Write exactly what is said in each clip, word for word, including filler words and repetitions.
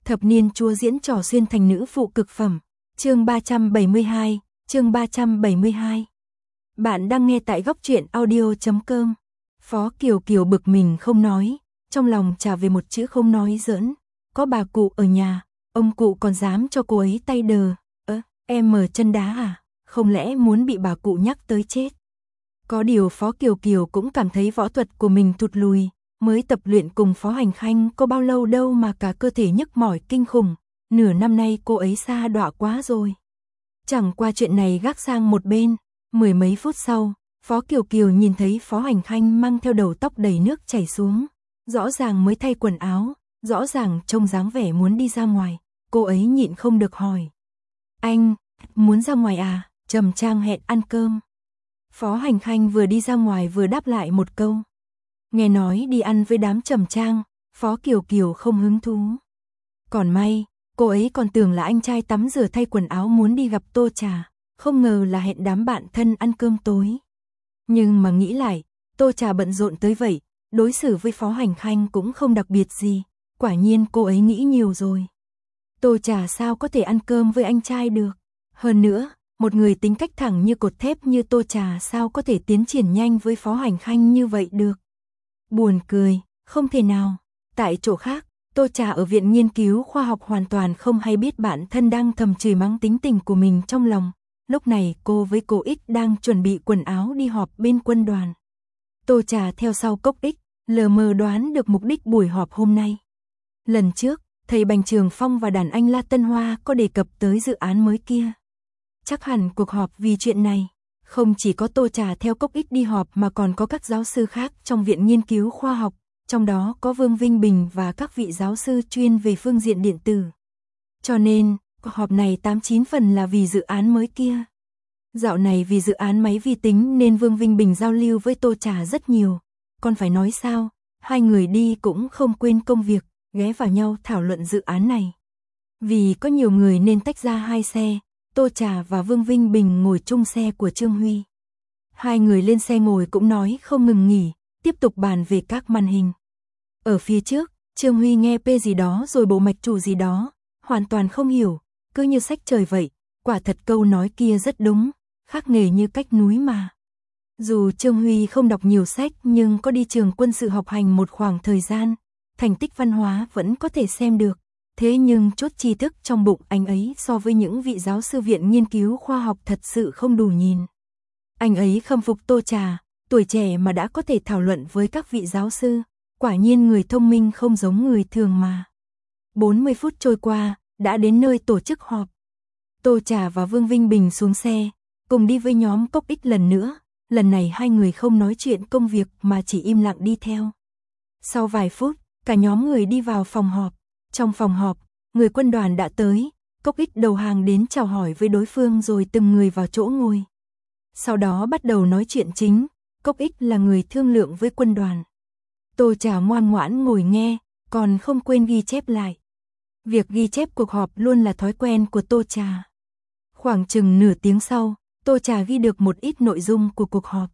Thập niên chúa diễn trò xuyên thành nữ phụ cực phẩm. Chương ba trăm bảy mươi hai, chương ba trăm bảy mươi hai. Bạn đang nghe tại góc truyện audio chấm com. Phó Kiều Kiều bực mình không nói, trong lòng trả về một chữ không nói giỡn. Có bà cụ ở nhà, ông cụ còn dám cho cô ấy tay đờ. Ơ, em mở chân đá à? Không lẽ muốn bị bà cụ nhắc tới chết? Có điều Phó Kiều Kiều cũng cảm thấy võ thuật của mình thụt lùi. Mới tập luyện cùng Phó Hành Khanh có bao lâu đâu mà cả cơ thể nhức mỏi kinh khủng. Nửa năm nay cô ấy sa đọa quá rồi. Chẳng qua chuyện này gác sang một bên. Mười mấy phút sau, Phó Kiều Kiều nhìn thấy Phó Hành Khanh mang theo đầu tóc đầy nước chảy xuống. Rõ ràng mới thay quần áo, rõ ràng trông dáng vẻ muốn đi ra ngoài. Cô ấy nhịn không được hỏi. Anh, muốn ra ngoài à? Trầm Trang hẹn ăn cơm. Phó Hành Khanh vừa đi ra ngoài vừa đáp lại một câu. Nghe nói đi ăn với đám Trầm Trang, Phó Kiều Kiều không hứng thú. Còn may, cô ấy còn tưởng là anh trai tắm rửa thay quần áo muốn đi gặp Tô Trà, không ngờ là hẹn đám bạn thân ăn cơm tối. Nhưng mà nghĩ lại, Tô Trà bận rộn tới vậy, đối xử với Phó Hành Khanh cũng không đặc biệt gì, quả nhiên cô ấy nghĩ nhiều rồi. Tô Trà sao có thể ăn cơm với anh trai được? Hơn nữa, một người tính cách thẳng như cột thép như Tô Trà sao có thể tiến triển nhanh với Phó Hành Khanh như vậy được? Buồn cười, không thể nào. Tại chỗ khác, Tô Trà ở viện nghiên cứu khoa học hoàn toàn không hay biết bản thân đang thầm chửi mắng tính tình của mình trong lòng. Lúc này cô với cô Ích đang chuẩn bị quần áo đi họp bên quân đoàn. Tô Trà theo sau Cốc Ích, lờ mờ đoán được mục đích buổi họp hôm nay. Lần trước, thầy Bành Trường Phong và đàn anh La Tân Hoa có đề cập tới dự án mới kia. Chắc hẳn cuộc họp vì chuyện này. Không chỉ có Tô Trà theo Cốc Ích đi họp mà còn có các giáo sư khác trong viện nghiên cứu khoa học, trong đó có Vương Vinh Bình và các vị giáo sư chuyên về phương diện điện tử. Cho nên, cuộc họp này tám chín phần là vì dự án mới kia. Dạo này vì dự án máy vi tính nên Vương Vinh Bình giao lưu với Tô Trà rất nhiều. Còn phải nói sao, hai người đi cũng không quên công việc, ghé vào nhau thảo luận dự án này. Vì có nhiều người nên tách ra hai xe. Tô Trà và Vương Vinh Bình ngồi chung xe của Trương Huy. Hai người lên xe ngồi cũng nói không ngừng nghỉ, tiếp tục bàn về các màn hình. Ở phía trước, Trương Huy nghe P gì đó rồi bộ mạch chủ gì đó, hoàn toàn không hiểu, cứ như sách trời vậy, quả thật câu nói kia rất đúng, khác nghề như cách núi mà. Dù Trương Huy không đọc nhiều sách nhưng có đi trường quân sự học hành một khoảng thời gian, thành tích văn hóa vẫn có thể xem được. Thế nhưng chút tri thức trong bụng anh ấy so với những vị giáo sư viện nghiên cứu khoa học thật sự không đủ nhìn. Anh ấy khâm phục Tô Trà, tuổi trẻ mà đã có thể thảo luận với các vị giáo sư, quả nhiên người thông minh không giống người thường mà. bốn mươi phút trôi qua, đã đến nơi tổ chức họp. Tô Trà và Vương Vinh Bình xuống xe, cùng đi với nhóm Cốc Ích lần nữa, lần này hai người không nói chuyện công việc mà chỉ im lặng đi theo. Sau vài phút, cả nhóm người đi vào phòng họp. Trong phòng họp, người quân đoàn đã tới, Cốc Ích đầu hàng đến chào hỏi với đối phương rồi từng người vào chỗ ngồi. Sau đó bắt đầu nói chuyện chính, Cốc Ích là người thương lượng với quân đoàn. Tô Trà ngoan ngoãn ngồi nghe, còn không quên ghi chép lại. Việc ghi chép cuộc họp luôn là thói quen của Tô Trà. Khoảng chừng nửa tiếng sau, Tô Trà ghi được một ít nội dung của cuộc họp.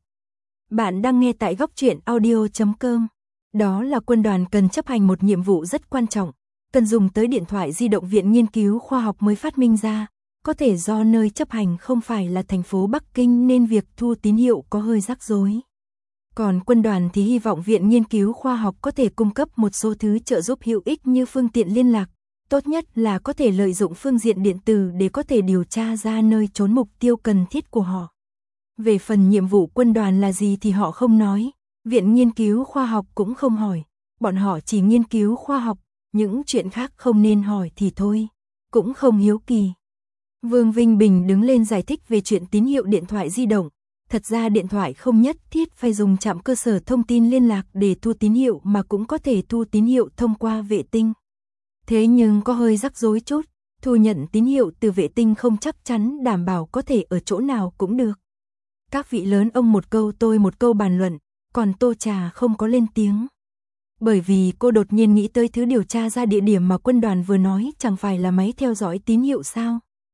Bạn đang nghe tại góc truyện audio chấm com. Đó là quân đoàn cần chấp hành một nhiệm vụ rất quan trọng. Cần dùng tới điện thoại di động viện nghiên cứu khoa học mới phát minh ra, có thể do nơi chấp hành không phải là thành phố Bắc Kinh nên việc thu tín hiệu có hơi rắc rối. Còn quân đoàn thì hy vọng viện nghiên cứu khoa học có thể cung cấp một số thứ trợ giúp hữu ích như phương tiện liên lạc, tốt nhất là có thể lợi dụng phương diện điện tử để có thể điều tra ra nơi trốn mục tiêu cần thiết của họ. Về phần nhiệm vụ quân đoàn là gì thì họ không nói, viện nghiên cứu khoa học cũng không hỏi, bọn họ chỉ nghiên cứu khoa học. Những chuyện khác không nên hỏi thì thôi, cũng không hiếu kỳ. Vương Vinh Bình đứng lên giải thích về chuyện tín hiệu điện thoại di động. Thật ra điện thoại không nhất thiết phải dùng trạm cơ sở thông tin liên lạc để thu tín hiệu mà cũng có thể thu tín hiệu thông qua vệ tinh. Thế nhưng có hơi rắc rối chút, thu nhận tín hiệu từ vệ tinh không chắc chắn đảm bảo có thể ở chỗ nào cũng được. Các vị lớn ông một câu tôi một câu bàn luận, còn Tô Trà không có lên tiếng. Bởi vì cô đột nhiên nghĩ tới thứ điều tra ra địa điểm mà quân đoàn vừa nói chẳng phải là máy theo dõi tín hiệu sao.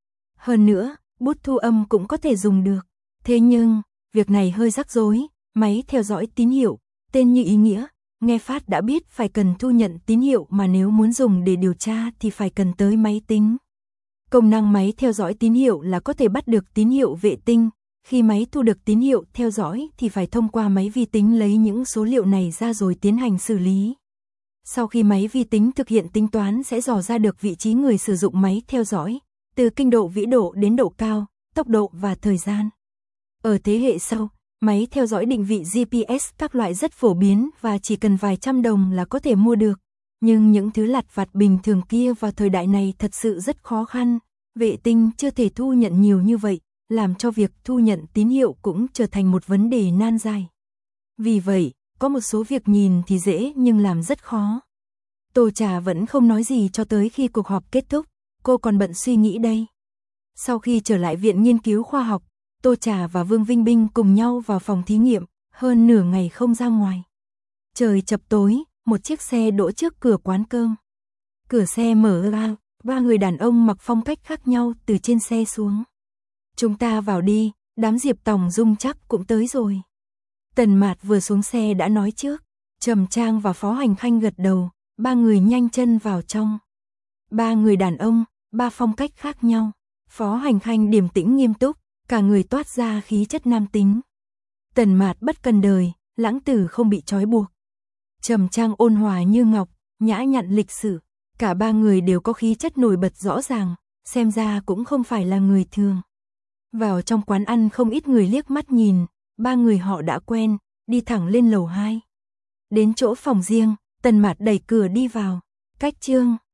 Hơn nữa, bút thu âm cũng có thể dùng được. Thế nhưng, việc này hơi rắc rối, máy theo dõi tín hiệu, tên như ý nghĩa, nghe phát đã biết phải cần thu nhận tín hiệu, mà nếu muốn dùng để điều tra thì phải cần tới máy tính. Công năng máy theo dõi tín hiệu là có thể bắt được tín hiệu vệ tinh. Khi máy thu được tín hiệu theo dõi thì phải thông qua máy vi tính lấy những số liệu này ra rồi tiến hành xử lý. Sau khi máy vi tính thực hiện tính toán sẽ dò ra được vị trí người sử dụng máy theo dõi, từ kinh độ vĩ độ đến độ cao, tốc độ và thời gian. Ở thế hệ sau, máy theo dõi định vị giê pê ét các loại rất phổ biến và chỉ cần vài trăm đồng là có thể mua được. Nhưng những thứ lặt vặt bình thường kia vào thời đại này thật sự rất khó khăn. Vệ tinh chưa thể thu nhận nhiều như vậy, làm cho việc thu nhận tín hiệu cũng trở thành một vấn đề nan giải. Vì vậy, có một số việc nhìn thì dễ nhưng làm rất khó. Tô Trà vẫn không nói gì cho tới khi cuộc họp kết thúc, cô còn bận suy nghĩ đây. Sau khi trở lại Viện Nghiên cứu Khoa học, Tô Trà và Vương Vinh Binh cùng nhau vào phòng thí nghiệm, hơn nửa ngày không ra ngoài. Trời chập tối, một chiếc xe đỗ trước cửa quán cơm. Cửa xe mở ra, ba người đàn ông mặc phong cách khác nhau từ trên xe xuống. Chúng ta vào đi, đám Diệp Tòng Dung chắc cũng tới rồi. Tần Mạt vừa xuống xe đã nói trước. Trầm Trang và Phó Hành Khanh gật đầu, ba người nhanh chân vào trong. Ba người đàn ông, ba phong cách khác nhau. Phó Hành Khanh điềm tĩnh nghiêm túc, cả người toát ra khí chất nam tính. Tần Mạt bất cần đời, lãng tử không bị trói buộc. Trầm Trang ôn hòa như ngọc, nhã nhặn lịch sự. Cả ba người đều có khí chất nổi bật rõ ràng, xem ra cũng không phải là người thường. Vào trong quán ăn không ít người liếc mắt nhìn, ba người họ đã quen, đi thẳng lên lầu hai. Đến chỗ phòng riêng, Tần Mạt đẩy cửa đi vào. Cách Trương,